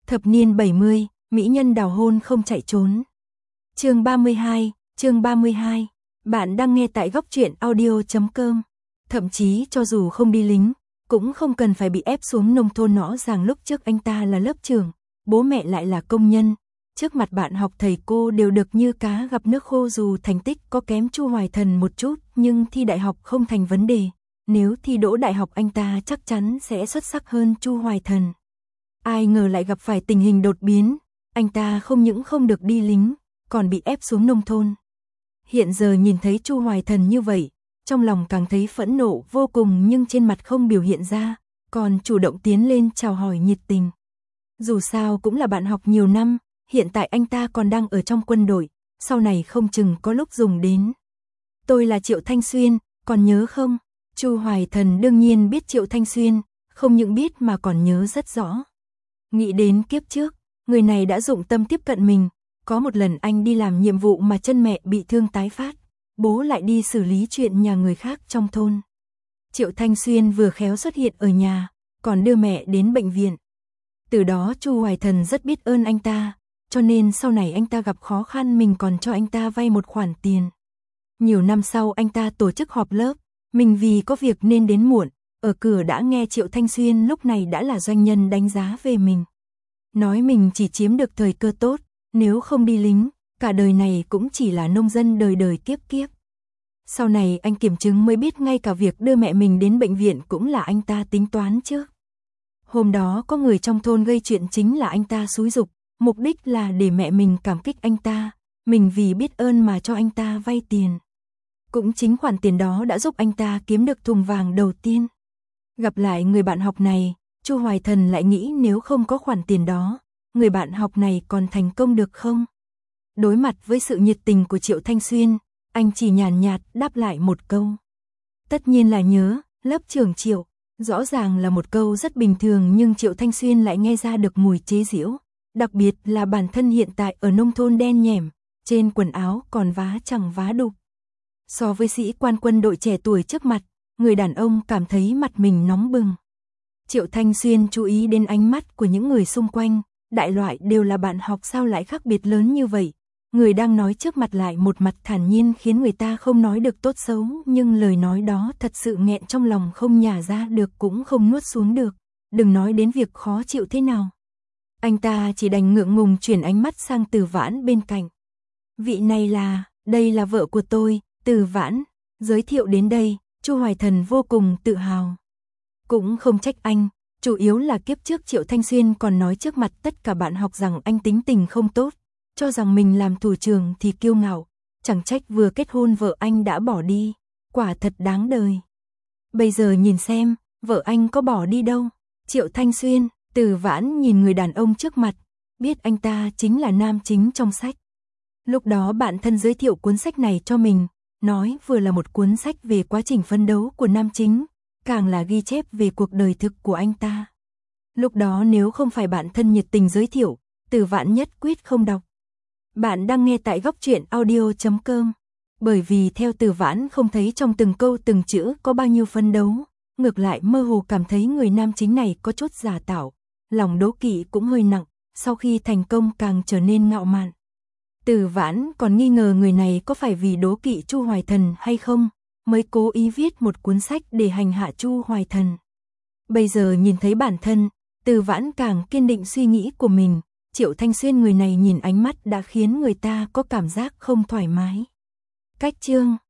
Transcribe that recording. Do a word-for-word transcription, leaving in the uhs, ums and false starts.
Thập niên bảy mươi, mỹ nhân đào hôn không chạy trốn. Chương ba mươi hai, chương ba mươi hai. Bạn đang nghe tại góc truyện audio chấm com. Thậm chí cho dù không đi lính, cũng không cần phải bị ép xuống nông thôn. Rõ ràng lúc trước anh ta là lớp trưởng, bố mẹ lại là công nhân. Trước mặt bạn học thầy cô đều được như cá gặp nước khô, dù thành tích có kém Chu Hoài Thần một chút, nhưng thi đại học không thành vấn đề. Nếu thi đỗ đại học anh ta chắc chắn sẽ xuất sắc hơn Chu Hoài Thần. Ai ngờ lại gặp phải tình hình đột biến, anh ta không những không được đi lính, còn bị ép xuống nông thôn. Hiện giờ nhìn thấy Chu Hoài Thần như vậy, trong lòng càng thấy phẫn nộ vô cùng, nhưng trên mặt không biểu hiện ra, còn chủ động tiến lên chào hỏi nhiệt tình. Dù sao cũng là bạn học nhiều năm, hiện tại anh ta còn đang ở trong quân đội, sau này không chừng có lúc dùng đến. Tôi là Triệu Thanh Xuyên, còn nhớ không? Chu Hoài Thần đương nhiên biết Triệu Thanh Xuyên, không những biết mà còn nhớ rất rõ. Nghĩ đến kiếp trước, người này đã dụng tâm tiếp cận mình. Có một lần anh đi làm nhiệm vụ mà chân mẹ bị thương tái phát, bố lại đi xử lý chuyện nhà người khác trong thôn. Triệu Thanh Xuyên vừa khéo xuất hiện ở nhà, còn đưa mẹ đến bệnh viện. Từ đó Chu Hoài Thần rất biết ơn anh ta, cho nên sau này anh ta gặp khó khăn mình còn cho anh ta vay một khoản tiền. Nhiều năm sau anh ta tổ chức họp lớp, mình vì có việc nên đến muộn, ở cửa đã nghe Triệu Thanh Xuyên lúc này đã là doanh nhân đánh giá về mình. Nói mình chỉ chiếm được thời cơ tốt, nếu không đi lính, cả đời này cũng chỉ là nông dân đời đời kiếp kiếp. Sau này anh kiểm chứng mới biết ngay cả việc đưa mẹ mình đến bệnh viện cũng là anh ta tính toán trước. Hôm đó có người trong thôn gây chuyện chính là anh ta xúi giục, mục đích là để mẹ mình cảm kích anh ta, mình vì biết ơn mà cho anh ta vay tiền. Cũng chính khoản tiền đó đã giúp anh ta kiếm được thùng vàng đầu tiên. Gặp lại người bạn học này, Chu Hoài Thần lại nghĩ nếu không có khoản tiền đó, người bạn học này còn thành công được không? Đối mặt với sự nhiệt tình của Triệu Thanh Xuyên, anh chỉ nhàn nhạt đáp lại một câu. Tất nhiên là nhớ, lớp trưởng Triệu. Rõ ràng là một câu rất bình thường nhưng Triệu Thanh Xuyên lại nghe ra được mùi chế giễu. Đặc biệt là bản thân hiện tại ở nông thôn đen nhẻm, trên quần áo còn vá chẳng vá đục. So với sĩ quan quân đội trẻ tuổi trước mặt, người đàn ông cảm thấy mặt mình nóng bừng. Triệu Thanh Xuyên chú ý đến ánh mắt của những người xung quanh, đại loại đều là bạn học sao lại khác biệt lớn như vậy. Người đang nói trước mặt lại một mặt thản nhiên khiến người ta không nói được tốt xấu, nhưng lời nói đó thật sự nghẹn trong lòng không nhả ra được cũng không nuốt xuống được, đừng nói đến việc khó chịu thế nào. Anh ta chỉ đành ngượng ngùng chuyển ánh mắt sang Từ Vãn bên cạnh. Vị này là, đây là vợ của tôi, Từ Vãn, giới thiệu đến đây, Chu Hoài Thần vô cùng tự hào. Cũng không trách anh, chủ yếu là kiếp trước Triệu Thanh Xuyên còn nói trước mặt tất cả bạn học rằng anh tính tình không tốt, cho rằng mình làm thủ trưởng thì kiêu ngạo, chẳng trách vừa kết hôn vợ anh đã bỏ đi, quả thật đáng đời. Bây giờ nhìn xem, vợ anh có bỏ đi đâu. Triệu Thanh Xuyên, Từ Vãn nhìn người đàn ông trước mặt, biết anh ta chính là nam chính trong sách. Lúc đó bạn thân giới thiệu cuốn sách này cho mình, nói vừa là một cuốn sách về quá trình phấn đấu của nam chính, càng là ghi chép về cuộc đời thực của anh ta. Lúc đó nếu không phải bạn thân nhiệt tình giới thiệu, Từ Vãn nhất quyết không đọc. Bạn đang nghe tại góc truyện audio chấm com. Bởi vì theo Từ Vãn không thấy trong từng câu từng chữ có bao nhiêu phấn đấu, ngược lại mơ hồ cảm thấy người nam chính này có chút giả tạo, lòng đố kỵ cũng hơi nặng, sau khi thành công càng trở nên ngạo mạn. Từ Vãn còn nghi ngờ người này có phải vì đố kỵ Chu Hoài Thần hay không, mới cố ý viết một cuốn sách để hành hạ Chu Hoài Thần. Bây giờ nhìn thấy bản thân, Từ Vãn càng kiên định suy nghĩ của mình. Triệu Thanh Xuyên người này nhìn ánh mắt đã khiến người ta có cảm giác không thoải mái. Cách chương